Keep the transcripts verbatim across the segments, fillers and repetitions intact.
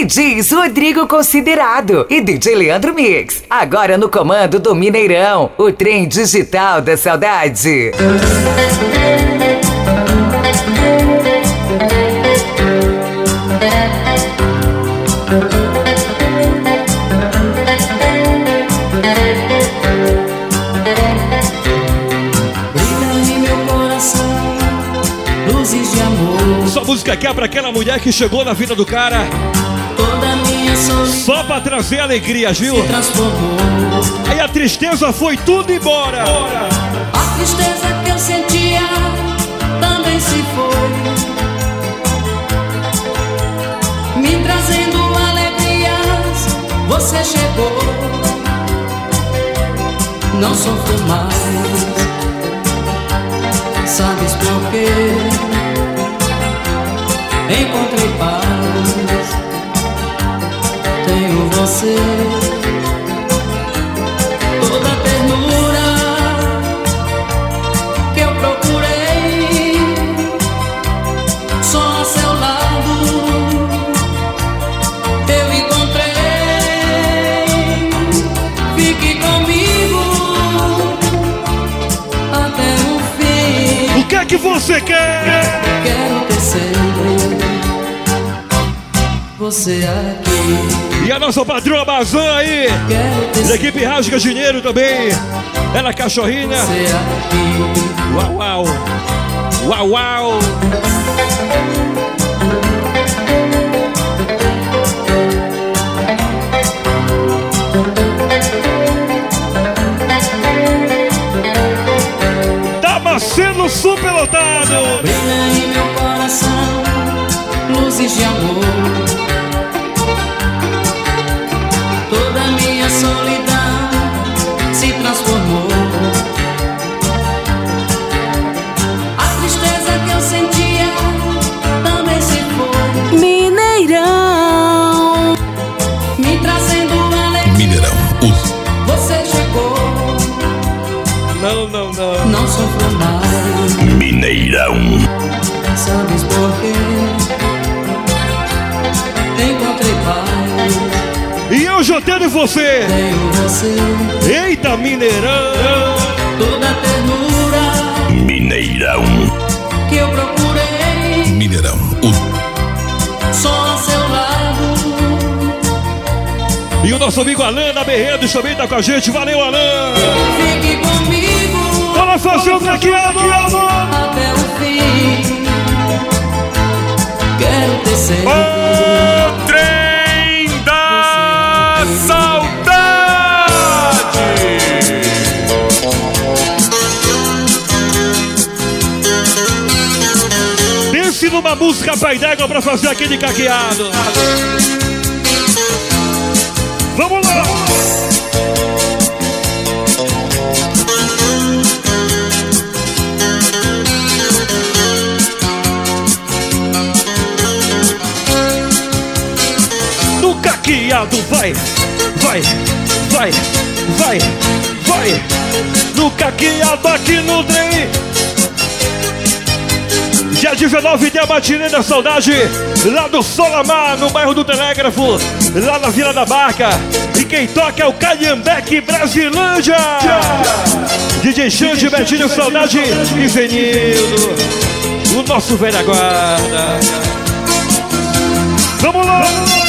Djs Rodrigo Considerado e D J Leandro Mix. Agora no comando do Mineirão, o trem digital da saudade. Sua música aqui é pra aquela mulher que chegou na vida do cara só pra trazer alegria, viu? Aí a tristeza foi tudo embora. A tristeza que eu sentia também se foi, me trazendo alegrias. Você chegou, não sofro mais. Sabes por quê? Encontrei paz, tenho você, toda a ternura que eu procurei, só a seu lado eu encontrei. Fique comigo até o fim. O que é que você quer? Quero ter sempre você aqui. E a nossa patroa Bazan aí, da equipe Rasga Dinheiro também. Ela cachorrinha. Você aqui. Uau, uau. Uau, uau. Tava sendo super lotado. Brilha em meu coração luzes de amor. Toda minha solidão se transformou. A tristeza que eu sentia também se foi. Mineirão, me trazendo alegria. Mineirão. Você chegou, Não, não, não. não sofro mais. Mineirão. Sabes por quê? Encontrei paz. E eu já tenho você. Tenho você. Eita, Mineirão. Toda a ternura Mineirão. que eu procurei, Mineirão. só a seu lado. E o nosso amigo Alan da Berredos também tá com a gente. Valeu, Alan. Fique comigo. Bora fazer o craqueado. Até o fim. Quero ter sempre. O trem da saudade. Pense numa música pai d'égua pra fazer aquele caqueado. Vamos lá. No caqueado, vai, vai, vai, vai, vai. No caqueado aqui no trem. Dia dezenove tem a matinê da saudade, lá do Solamar, no bairro do Telégrafo, lá na Vila da Barca. E quem toca é o Calhambeque Brasilândia. D J Xande, Betinho Saudade e Zenildo, o nosso velho guarda. Vamos lá!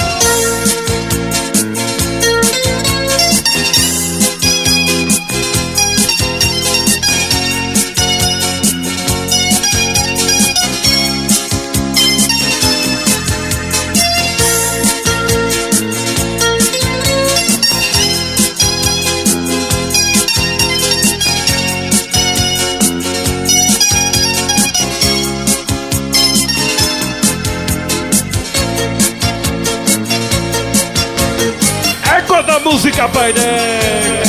Da música pai d'égua.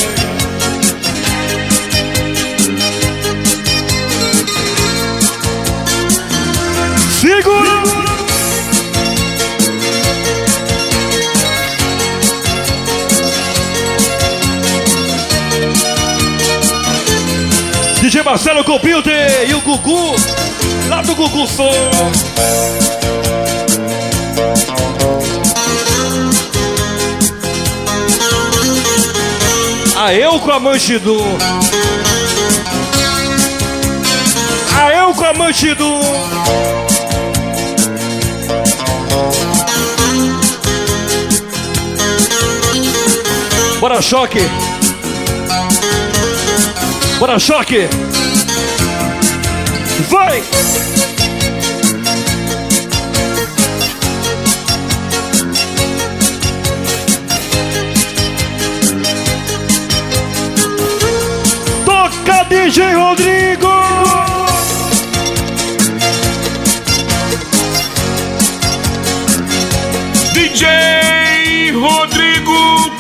Segura! D J Marcelo Computer e o Gugu, lá do Gugu Som. A eu com a Manchidum. A eu com a Manchidum. Bora, choque. Bora, choque. Vai. Toca, D J Rodrigo. D J Rodrigo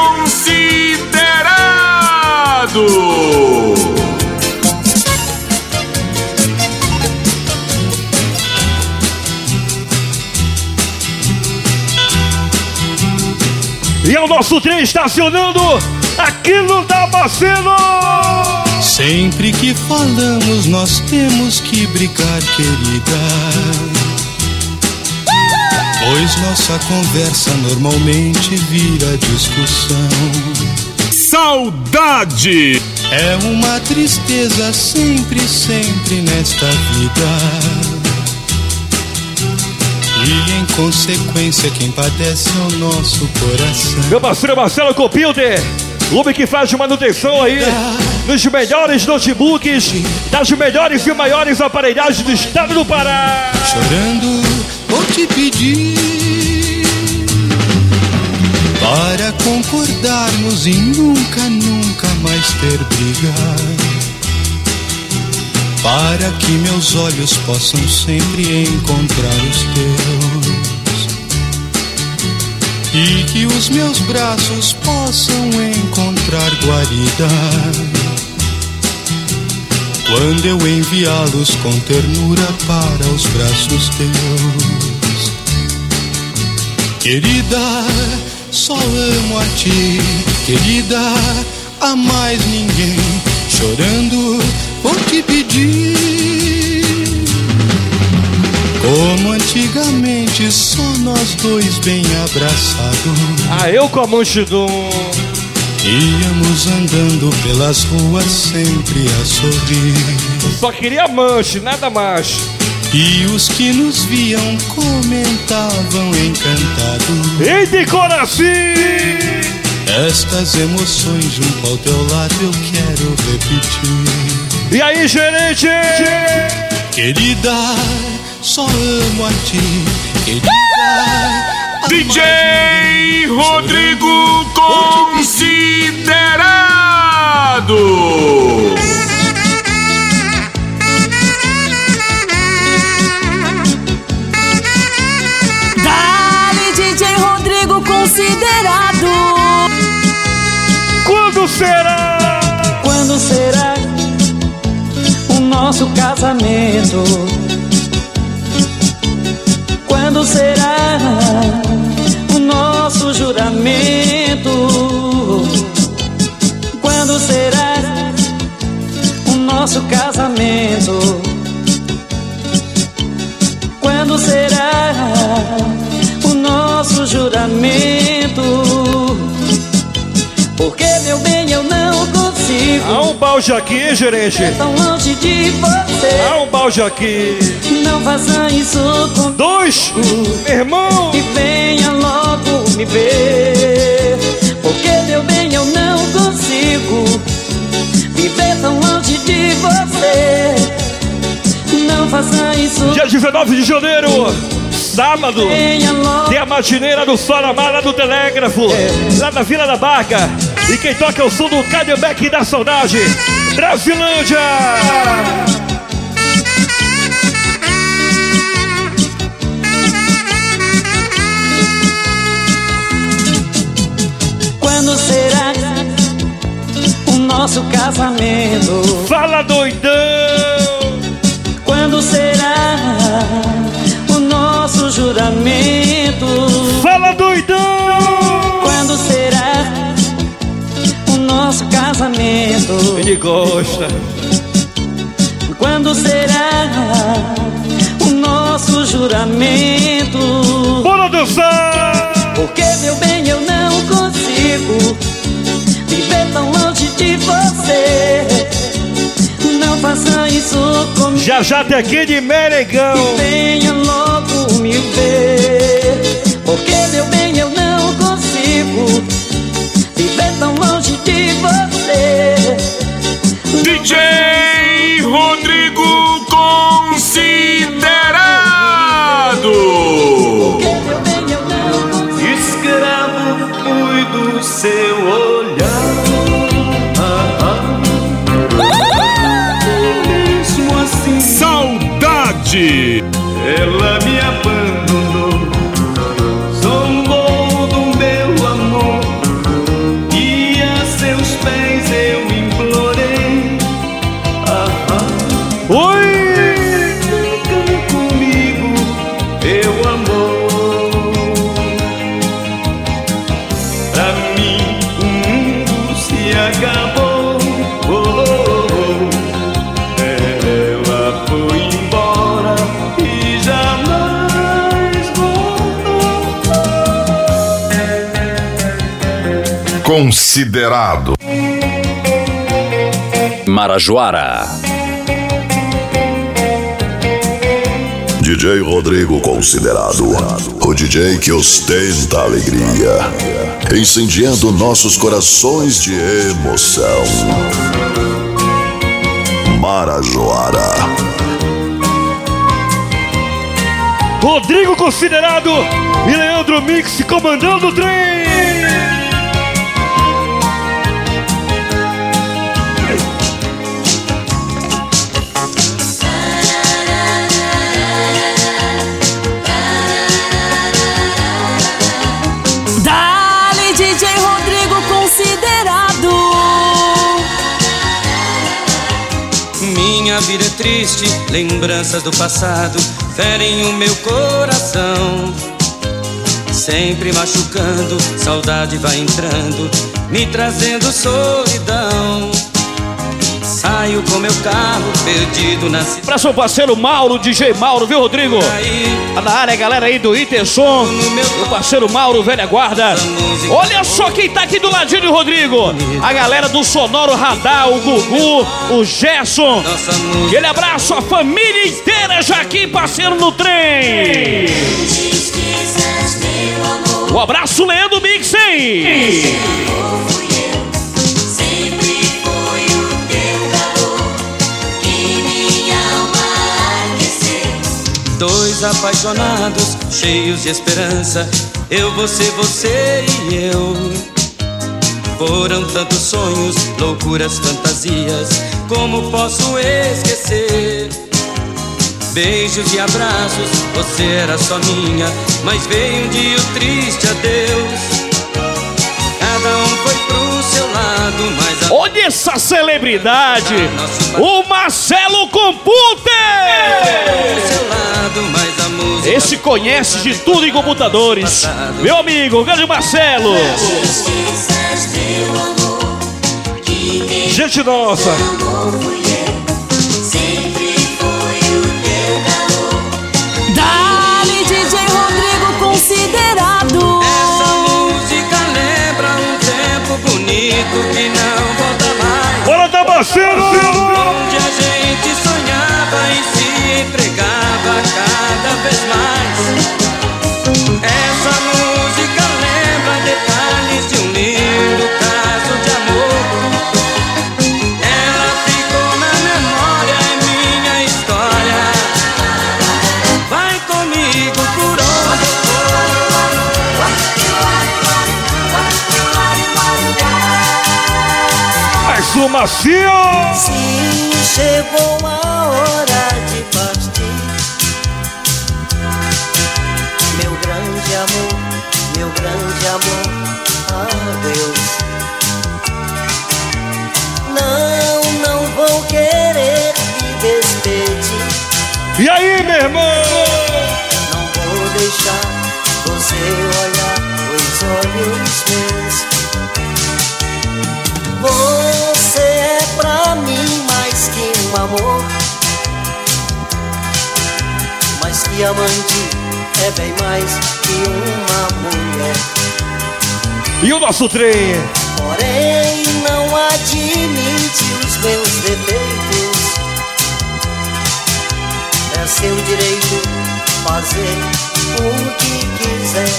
Considerado. E é o nosso trem estacionando aqui no Damasceno. Sempre que falamos nós temos que brigar, querida, pois nossa conversa normalmente vira discussão. Saudade! É uma tristeza sempre, sempre nesta vida. E em consequência quem padece é o nosso coração. Meu parceiro Marcelo Copilde, clube que faz manutenção aí nos melhores notebooks, das melhores e maiores aparelhagens do estado do Pará. Chorando vou te pedir para concordarmos em nunca, nunca mais ter briga, para que meus olhos possam sempre encontrar os teus e que os meus braços possam encontrar guarida quando eu enviá-los com ternura para os braços teus. Querida, só amo a ti, querida, a mais ninguém. Chorando vou te pedir, como antigamente, só nós dois bem abraçados. A eu com a Manchidum. Íamos andando pelas ruas sempre a sorrir. Só queria manche, nada mais. E os que nos viam comentavam encantados. E de coração! Estas emoções junto ao teu lado eu quero repetir. E aí, gerente? Querida, só amo a ti, querida. D J Rodrigo Considerado. Dale, D J Rodrigo Considerado. Quando será? Quando será o nosso casamento? Quando será o nosso juramento? Quando será o nosso casamento? Quando será o nosso juramento? Porque, meu bem, eu não consigo. Há um balde aqui, gerente. É tão longe de você. Há um balde aqui. Não faça isso comigo. Dois, meu irmão. E venha logo me ver. Porque, meu bem, eu não consigo viver tão longe de você. Não faça isso. Dia dezenove de janeiro, sábado, tem a matineira do Solamar lá do Telégrafo, lá na Vila da Barca. E quem toca é o som do Calhambeque da Saudade, Brasilândia. Quando será o nosso casamento? Fala, doidão! Quando será o nosso juramento? Fala, doidão! Quando será o nosso casamento? Ele gosta. Quando será o nosso juramento? Bora dançar! Porque, meu bem, eu não consigo viver tão longe Já já tem aqui de Merengão. Venha logo me ver, porque meu bem eu não consigo viver tão longe de você. D J Rodrigo Considerado. Porque meu bem eu não consigo. Escravo fui do seu olhar. Mesmo assim, Saudade. ela me abandonou. Zombou do meu amor e a seus pés eu implorei. Ah, ah. Oi! Fica comigo, meu amor. Pra mim o mundo se acabou. Oh, oh, oh. Ela foi embora e jamais voltou. Considerado. Marajoara. D J Rodrigo Considerado, o D J que ostenta a alegria, incendiando nossos corações de emoção. Marajoara. Rodrigo Considerado e Leandro Mix comandando o trem. Dale, D J Rodrigo Considerado. Minha vida é triste, lembranças do passado ferem o meu coração. Sempre machucando, saudade vai entrando, me trazendo solidão. Saio com meu carro perdido na cidade. Pra seu parceiro Mauro, D J Mauro, viu, Rodrigo? Tá na área, galera aí do Intersom. O parceiro Mauro, velha guarda. Olha só quem tá aqui do ladinho do Rodrigo. A galera do Sonoro Radar, o Gugu, o Gerson. Aquele abraço, a família inteira já aqui, parceiro no trem. Um abraço, Leandro Mix, hein? Dois apaixonados, cheios de esperança, eu, você, você e eu. Foram tantos sonhos, loucuras, fantasias, como posso esquecer? Beijos e abraços, você era só minha, mas veio um dia o triste adeus. Cada um foi pro seu lado, mas a... Olha essa celebridade, o Marcelo Computer! seu lado, mas a música... Esse conhece de tudo em computadores. Meu amigo, o grande Marcelo. Gente nossa. Dale, D J Rodrigo Considerado. Essa música lembra um tempo bonito que não volta mais. Bora, Tabaceiro! Onde a gente sonhava e se entregava cada vez mais. Essa música lembra detalhes de um lindo caso de amor. Ela ficou na memória, é minha história. Vai comigo por onde eu Mais uma cio! Sim, chegou a hora de partir. Meu grande amor, meu grande amor, adeus. Não, não vou querer me despedir. E aí, meu irmão? Não vou deixar você olhar os olhos meus. Você é pra mim mais que um amor, mais que amante, é bem mais que uma mulher. E o nosso trem? Porém não admite os meus defeitos. é seu direito fazer o que quiser.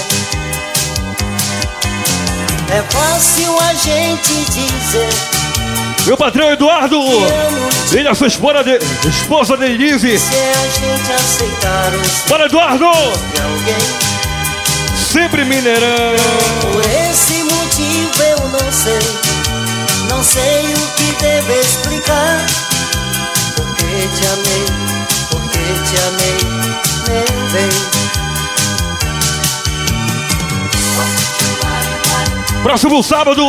É fácil a gente dizer. Meu patrão Eduardo, ele é sua esposa, de, esposa Denise. Se a gente aceitar os Bora, Eduardo! de alguém. Sempre Mineirão. Por esse motivo eu não sei, não sei o que devo explicar. Porque te amei, porque te amei, meu bem. Próximo sábado,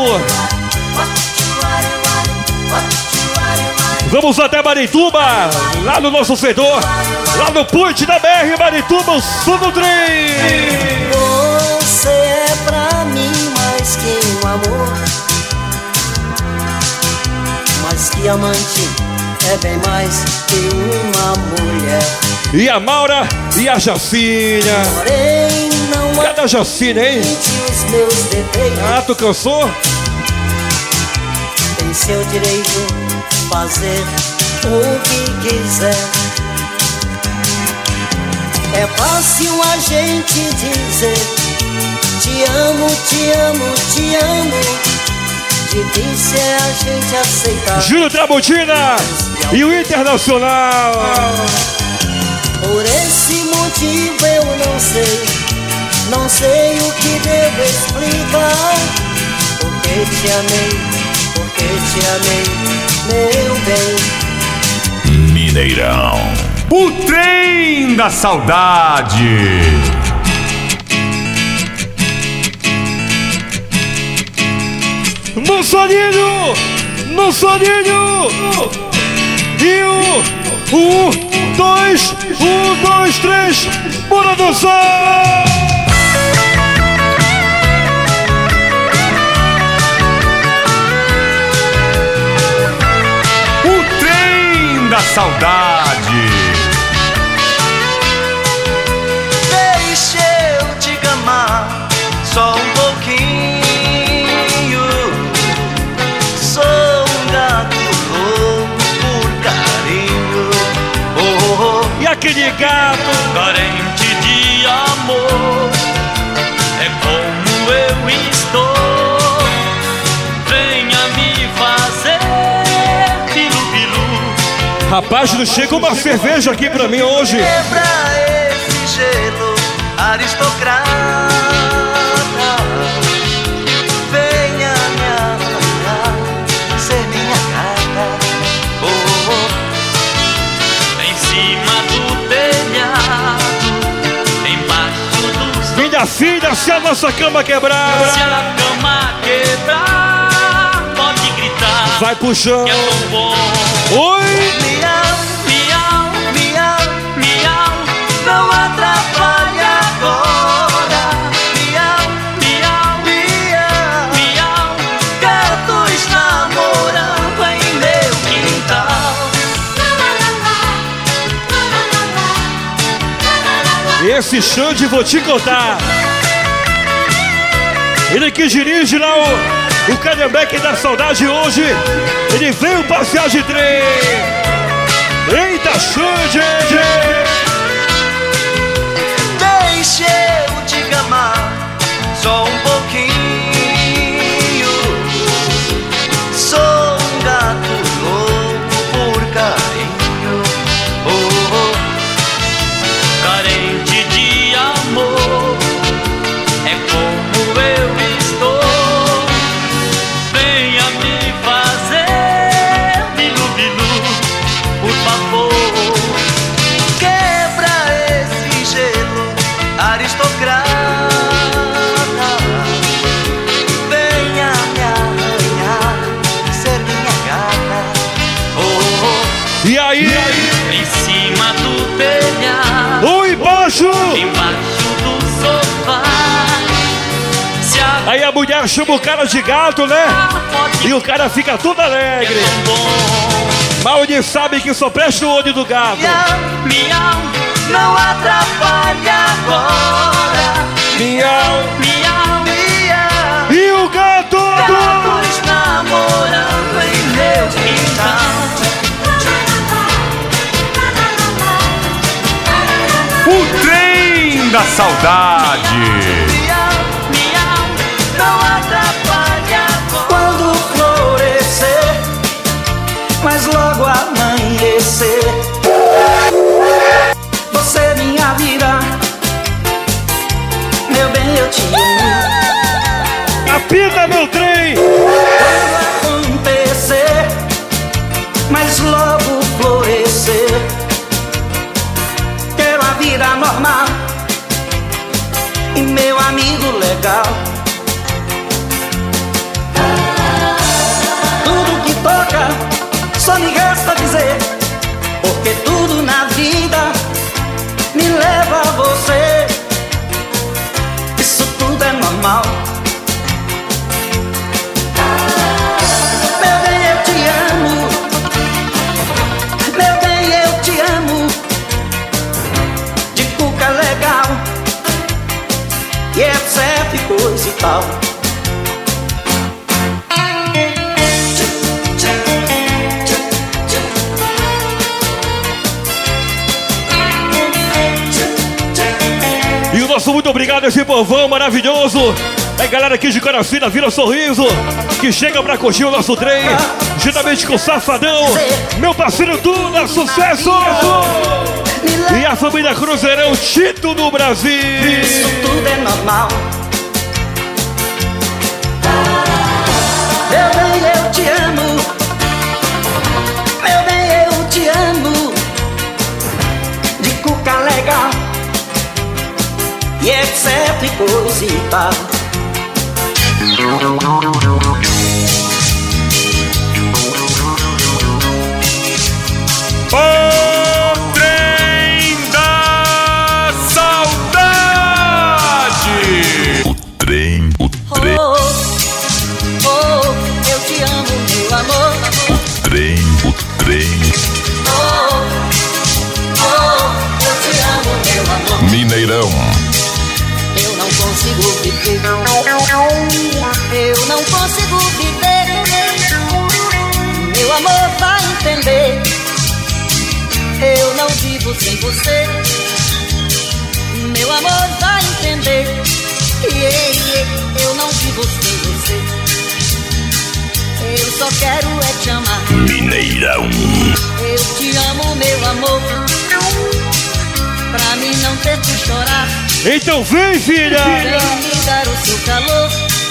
vamos até Marituba, lá no nosso setor, lá no Ponte da B R Marituba, o som do trem. Você é pra mim mais que um amor, mais que amante, é bem mais que uma mulher. E a Maura e a Jacinha. Porém não Cadê a Jacinha, hein? os meus defeitos. Ah, tu cansou? Tem seu direito fazer o que quiser. É fácil a gente dizer te amo, te amo, te amo. Difícil é a gente aceitar. Júlio Tramontina e o Internacional. Por esse motivo eu não sei, não sei o que devo explicar. Porque te amei, porque te amei, meu bem. Mineirão. O trem da saudade. No soninho, no soninho. E o um, dois, um, dois, três, bora dançar! O trem da saudade. Deixa eu te amar só um pouquinho. Sou um gato louco por carinho. Oh, oh, E aquele gato? carente de amor. É como eu estou. Venha me fazer pilu-pilu. Rapaz, não chega uma cerveja aqui pra mim hoje. Quebra esse gelo aristocrata. Venha me amanhar, ser minha gata. Oh, oh. Em cima do telhado, embaixo do Minha filha, se a nossa cama quebrar, Se a cama quebrar, pode gritar. vai pro chão. Que é tão bom. Oi! Miau, miau, miau, miau, não atrapalhe agora. Miau, miau, miau, miau, gatos namorando em meu quintal. Esse Xande, vou te contar. Ele que dirige lá o, o Calhambeque da Saudade hoje. Ele veio passear de trem. Eita, Xande! Deixa eu te amar só um pouquinho. Sou um gato louco por carinho. Oh, oh. Carente de amor. É como eu estou. Venha me fazer bilu-bilu, por favor. Quebra esse gelo aristocrata. Venha me arranhar, ser minha gata. Oh, oh. E aí? Em cima do telhado, Ou embaixo? embaixo do sofá. Se a Aí a mulher chama o cara de gato, né? pode E o cara fica todo alegre. tão bom. Mas ele sabe que só presta o olho do gato. Miau, miau, não atrapalhe agora. Miau. Miau, miau, E o gato? gatos namorando em meu quintal. saudade. Não atrapalha quando florescer, mas logo amanhecer. Você é minha vida, meu bem, eu te amo. Apita meu trem! Quando acontecer, mas logo florescer. Quero a vida normal e meu amigo legal. Tudo que toca, só me resta dizer, porque tudo na vida me leva a você. Isso tudo é normal. Meu bem, eu te amo. Meu bem, eu te amo. De cuca legal e etc, coisa e tal. E o nosso muito obrigado a esse povão maravilhoso. É galera aqui de Caracina, Vila Sorriso, que chega pra curtir o nosso trem, juntamente com o Safadão, meu parceiro Duda, sucesso! E a família Cruzeirão, Tito do Brasil. Isso tudo é normal. Meu bem, eu te amo. Meu bem, eu te amo. De cuca legal e etc, coisa e tal. O trem da saudade. O trem, o trem. Oh, oh, eu te amo, meu amor. O trem, o trem. Oh, oh, eu te amo, meu amor. Mineirão. Eu não consigo viver. Eu não consigo viver. Meu amor vai entender. Eu não vivo sem você. Meu amor vai entender. Yeah, yeah, eu não vivo sem você. Eu só quero é te amar. Mineirão. Eu te amo, meu amor. Pra mim não ter que chorar. Então vem, filha! Vem me dar o seu calor.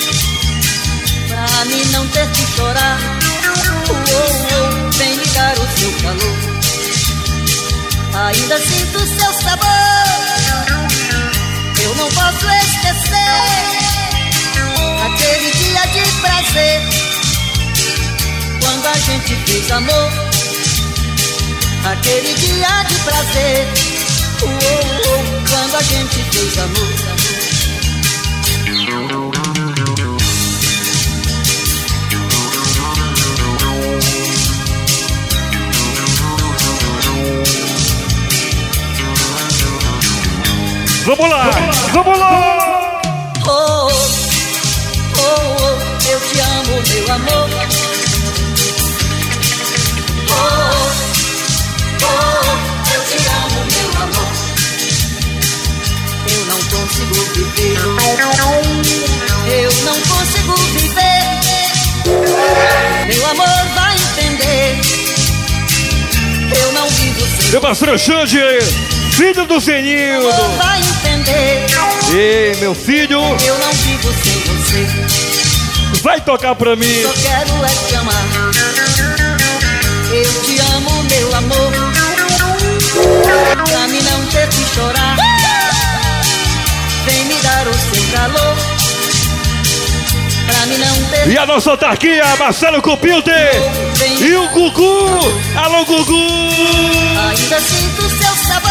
Pra mim não ter que chorar. Oh, oh, vem me dar o seu calor. Ainda sinto o seu sabor. Eu não posso esquecer aquele dia de prazer, quando a gente fez amor. Aquele dia de prazer, oh, oh, oh, quando a gente fez amor. Vamos lá, vamos lá! Oh, oh, oh, oh, eu te amo, meu amor. Oh, oh, eu te amo, meu amor. Eu não consigo viver. Eu não consigo viver. Meu amor vai entender. Eu não vivo sem. Meu parceiro Xande, filho do Zenildo. Meu amor vai entender. Ei, meu filho. Eu não vivo sem você. Vai tocar pra mim. Só quero é te amar. Eu te amo, meu amor. Pra mim não ter que chorar. Vem me dar o seu calor. Pra mim não ter. E a nossa autarquia, Marcelo Computer. E o Gugu. Alô, Gugu. Ainda sinto o seu sabor.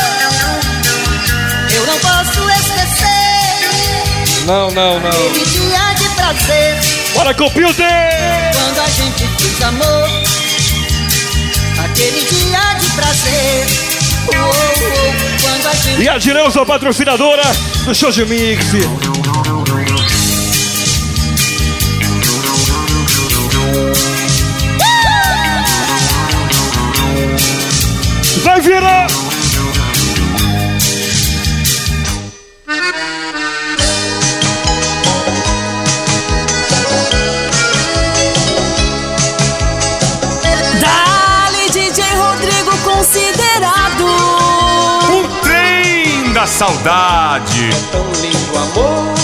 Eu não posso esquecer. Não, não, não. Aquele dia de prazer, Bora, Computer. quando a gente fez amor. Aquele dia de prazer, oh, oh, oh, quando a gente. E a Direuza, patrocinadora do Show de Mix. Vai virar! da saudade. É tão lindo o amor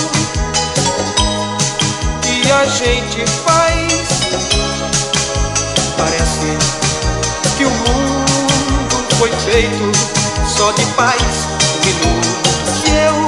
que a gente faz. Parece que o mundo foi feito só de paz. Um minuto que eu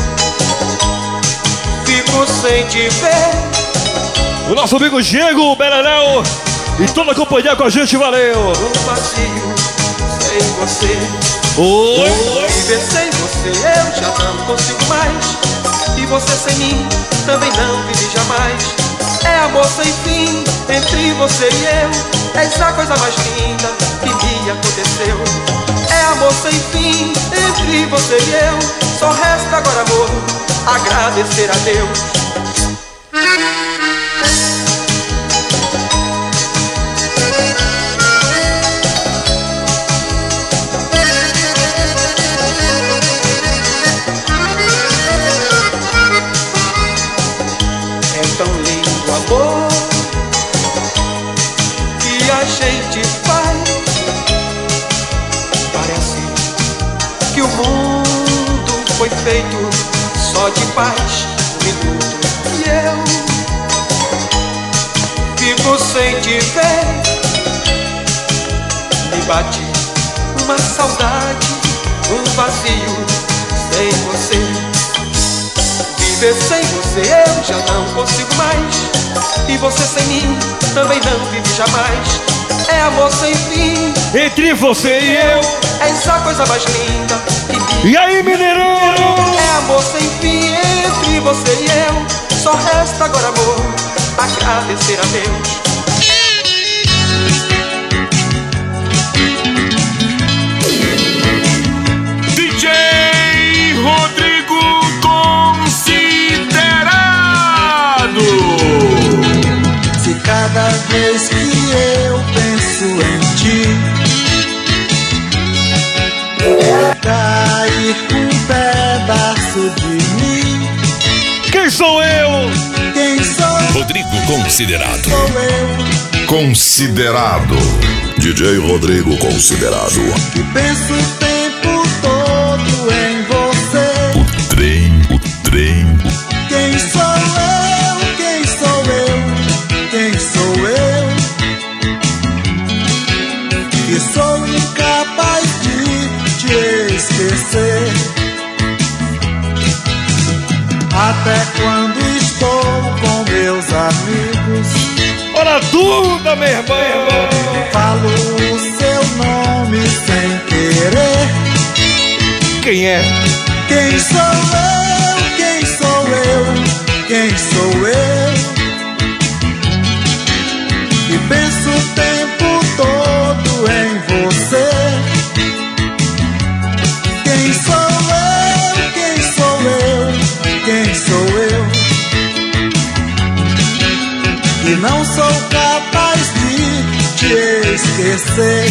fico sem te ver. O nosso amigo Diego Beleléu e toda a companhia com a gente, valeu. Um vazio sem você. Oi. Viver sem você eu já não consigo mais. E você sem mim também não vive jamais. É amor sem fim entre você e eu. És a coisa mais linda que me aconteceu. É amor sem fim entre você e eu. Só resta agora, amor, agradecer a Deus. É tão lindo o amor que a gente faz. Parece que o mundo foi feito só de paz. Um minuto e eu fico sem te ver. Me bate uma saudade, um vazio sem você. Viver sem você eu já não consigo mais. E você sem mim também não vive jamais. É amor sem fim entre você e eu. És a coisa mais linda que me... E aí, Mineirão? É amor sem fim entre você e eu. Só resta agora, amor, agradecer a Deus. D J Rodrigo Considerado. Se cada vez que eu penso em ti cair um pedaço de mim. Quem sou eu? Quem sou? Rodrigo Considerado. Sou eu. Considerado. D J Rodrigo Considerado. E penso o tempo todo em você. O trem, o trem. Quem sou eu? Quem sou eu? Quem sou eu? Que sou incapaz de te esquecer. Até quando estou com meus amigos. Ora Duda, meu irmão. Falo o seu nome sem querer. Quem é? Quem sou eu? Quem sou eu? Quem sou eu? E penso o tempo todo em você. Quem sou eu? Quem sou eu? Quem sou eu? E não sou capaz de te esquecer.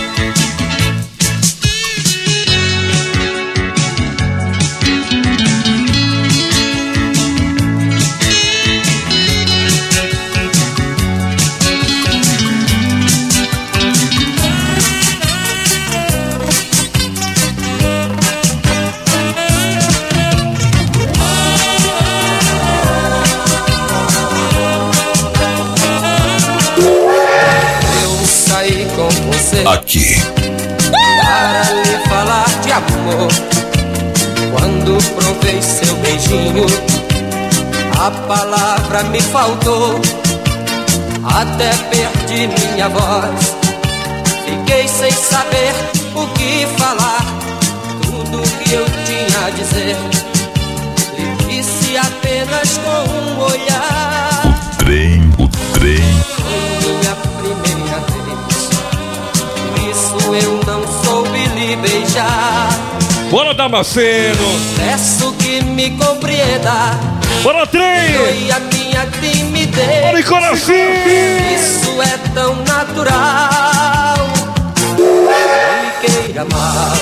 Aqui para lhe falar de amor. Quando provei seu beijinho, a palavra me faltou. Até perdi minha voz. Fiquei sem saber o que falar. Tudo que eu tinha a dizer lhe disse apenas com um olhar. o trem, o trem. Foi minha primeira vez, por isso eu não soube lhe beijar. Bora, Damasceno! Peço que me compreenda. Bora, trem! Doe a minha timidez. Bora, coração! Isso é tão natural. Não me queira mal.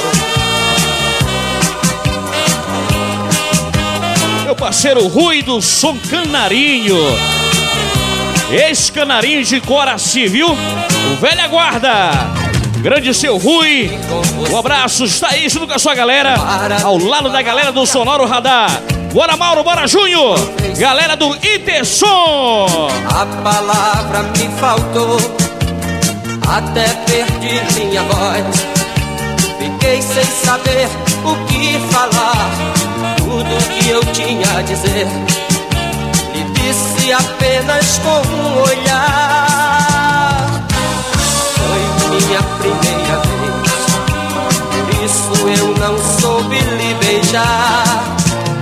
Meu parceiro Rui do Som Canarinho. Ex-Canarinho de Coraci, viu? O velha guarda. Grande seu Rui. Um abraço, está aí junto com a sua galera. Ao lado da galera do Sonoro Radar. Bora Mauro, bora Júnior. Galera do Iterson. A palavra me faltou, até perdi minha voz. Fiquei sem saber o que falar, tudo que eu tinha a dizer. E disse apenas com um olhar. Foi minha primeira vez, por isso eu não soube lhe beijar.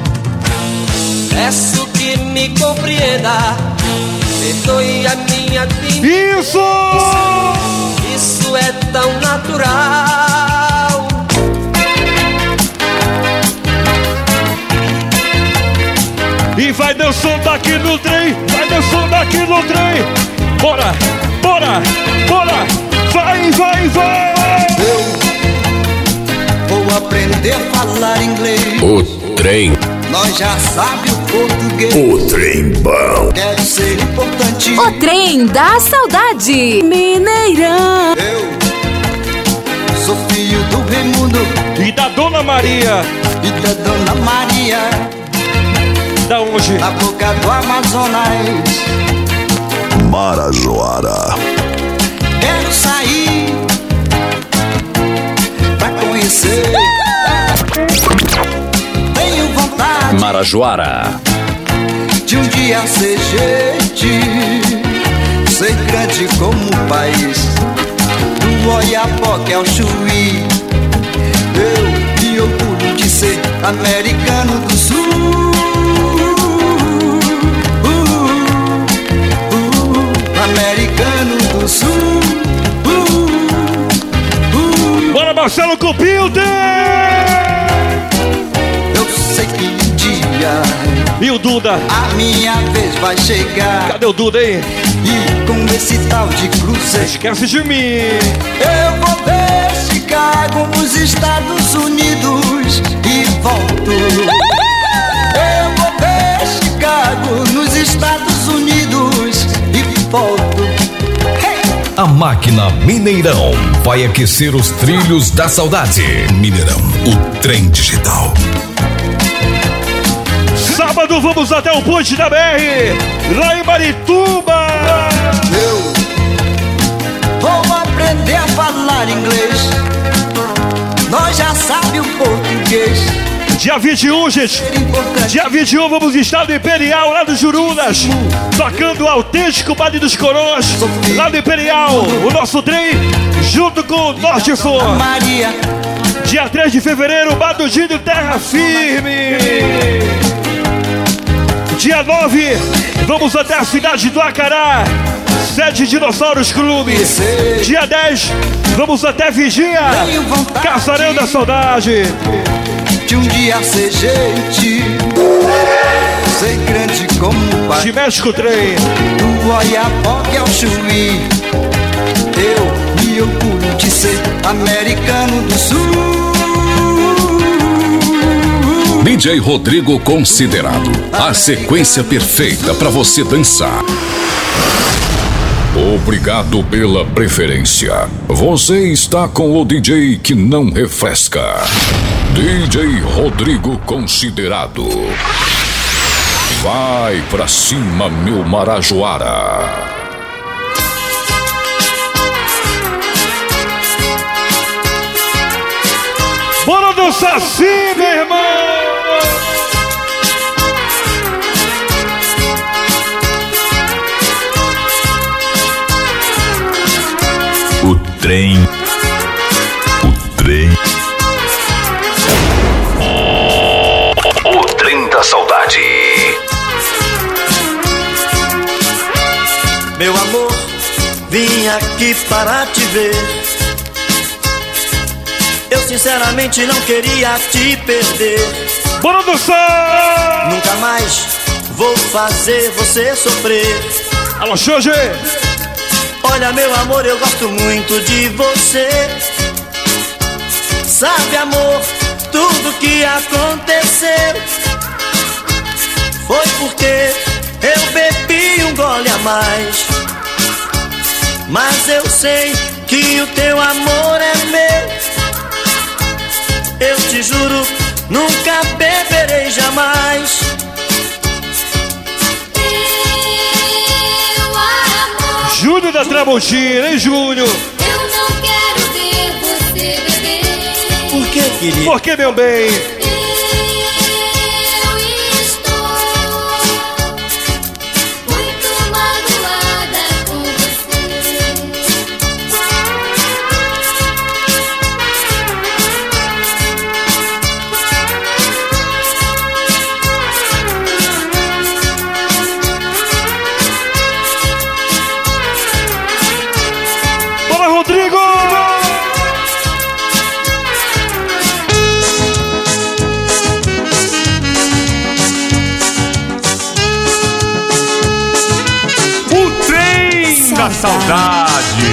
Peço que me compreenda, perdoe a minha vida. Isso! Isso é tão natural. E vai dançando aqui no trem, vai dançando aqui no trem. Bora, bora, bora. Vai, vai, vai. Eu vou aprender a falar inglês. O trem. Nós já sabe o português. O trem bom. Quero ser importante. O trem da saudade. Mineirão. Eu sou filho do Raimundo E da Dona Maria. e da Dona Maria, Da onde? na boca do Amazonas. Marajoara. Quero sair pra conhecer. Tenho vontade Marajoara. de um dia ser gente, ser grande como o país do Oiapoque ao Chuí. Eu me orgulho de ser americano do Sul. Uh, uh, americano do Sul. Uh, uh. Bora Marcelo Copilde! Eu sei que um dia E o Duda? a minha vez vai chegar. Cadê o Duda, hein? E com esse tal de cruzeiro Esquece de mim. eu vou ver Chicago nos Estados Unidos e volto. Eu vou ver Chicago nos Estados Unidos e volto. Hey! A máquina Mineirão vai aquecer os trilhos da saudade. Mineirão, o trem digital. Sábado vamos até o Ponte da B R, lá em Marituba. Eu vou aprender a falar inglês. Nós já sabe o português. Dia vinte e um, gente. Dia vinte e um vamos estar no Imperial, lá do Jurunas, tocando o autêntico Baile dos Coroas, lá do Imperial. O nosso trem, junto com o Norte Sul. Maria. Dia três de fevereiro, Badudinho Terra Firme. Dia nove, vamos até a cidade do Acará, sede Dinossauros Clube. Dia dez, vamos até Vigia, Casarão da Saudade. De um dia ser gente, ser grande como o pai de México Trem, do Oiapoque ao Chuí. Eu me orgulho de ser americano do Sul. D J Rodrigo Considerado. A sequência perfeita para você dançar. Obrigado pela preferência. Você está com o D J que não refresca. D J Rodrigo Considerado. Vai pra cima, meu Marajoara. Bora dançar assim, meu irmão! O trem. O trem. O trem da saudade. Meu amor, vim aqui para te ver. Eu sinceramente não queria te perder. Bora dançar! Nunca mais vou fazer você sofrer. Alô, Xoge! Olha, meu amor, eu gosto muito de você. Sabe, amor, tudo que aconteceu foi porque eu bebi um gole a mais. Mas eu sei que o teu amor é meu. Eu te juro, nunca beberei jamais. Júnior da Tramontina, hein, Júnior? Eu não quero ver você beber. Por que, querido? Por que, meu bem? Eu estou muito magoada com você. Bora, Rodrigo! O trem da saudade.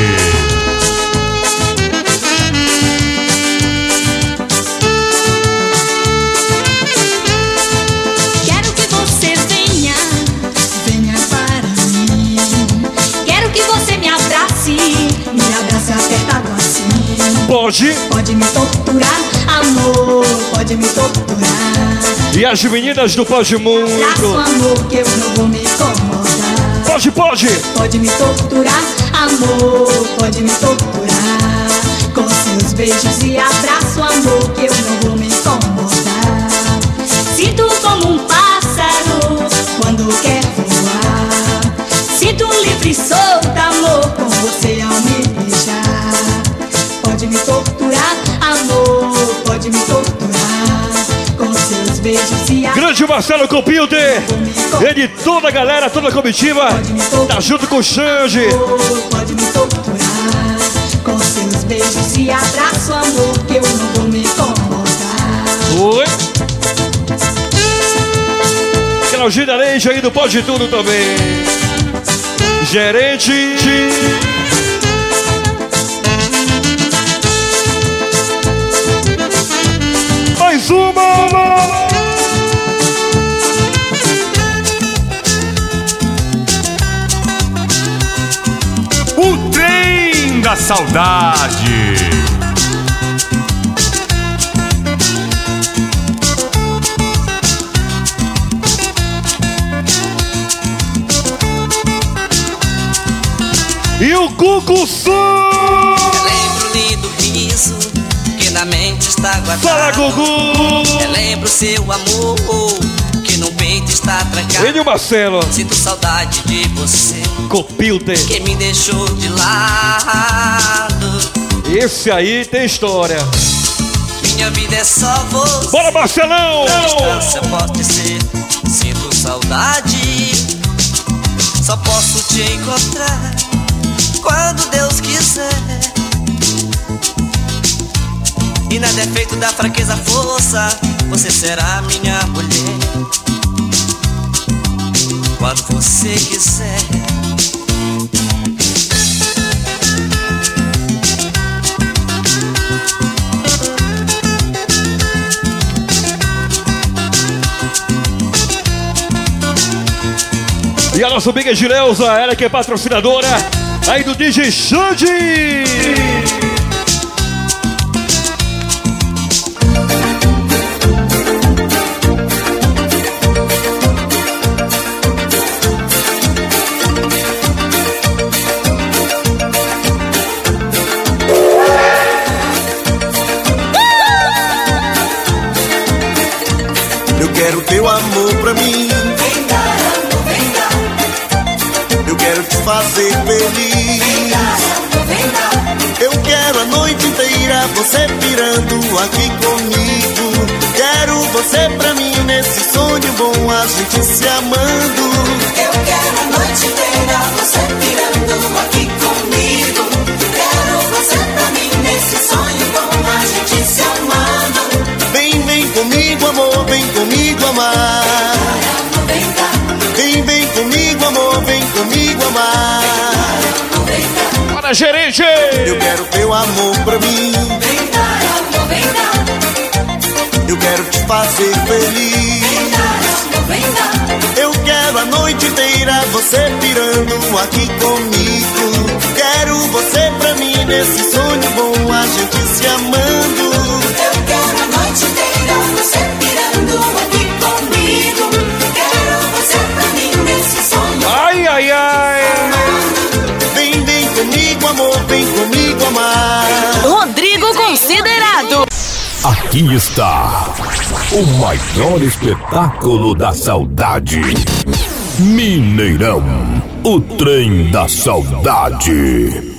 Quero que você venha, venha para mim. Quero que você me abrace, me abrace apertado assim. Pode. Pode me torturar, amor, pode me torturar. E as meninas do Pode Muito. Abraço, amor, que eu não vou me incomodar. Pode, pode. Pode me torturar, amor, pode me torturar. Com seus beijos e abraço, amor, que eu não vou me incomodar. Sinto como um pássaro quando quer voar. Sinto livre e solta, amor, com você ao me beijar. Pode me torturar, amor, pode me torturar. Com seus beijos e abraço. Grande Marcelo Computer. Ele e toda a galera, toda a comitiva, tá junto com o Xande. Pode me torturar. Com seus beijos e abraço, amor, que eu não vou me incomodar. Oi. Claudinha Leite aí do Pode Tudo também. Gerente. Mais uma. O trem da saudade. E o Cuco Sul. Lembro lindo riso que na mente está guardado. Fala, Gugu. Lembro seu amor que no peito está trancado. Ele e o Marcelo. Sinto saudade de você, Computer. que me deixou de lado. Esse aí tem história. Minha vida é só você. Bora, Marcelão! A distância pode ser. Sinto saudade. Só posso te encontrar quando Deus quiser. E na defeito da fraqueza, força, você será minha mulher quando você quiser. E a nossa amiga Gileuza, ela que é patrocinadora aí do D J Xande. Eu quero teu amor pra mim. Vem dar amor, vem dar. Eu quero te fazer feliz. Vem dar amor, vem dar. Eu quero a noite inteira você pirando aqui comigo. Quero você pra mim nesse sonho bom, a gente se amando. Eu quero a noite inteira você pirando aqui comigo. Quero você pra mim nesse sonho bom, a gente se amando. Vem, vem comigo, amor, vem comigo amar. Vem dar, Vem, vem comigo, amor, vem comigo amar. vem dar. Bora, gerente! Eu quero teu amor pra mim. Vem dar amor, vem dar. Eu quero te fazer feliz. Vem dar amor, vem dar. Eu quero a noite inteira você pirando aqui comigo. Quero você pra mim mim nesse sonho bom, a gente se amando. Eu quero a noite inteira você pirando aqui comigo. Quero você pra mim nesse sonho. Ai, ai, ai. Vem, vem comigo, amor, vem comigo, amar. Rodrigo Considerado. Aqui está o maior espetáculo da saudade. Mineirão, o trem da saudade.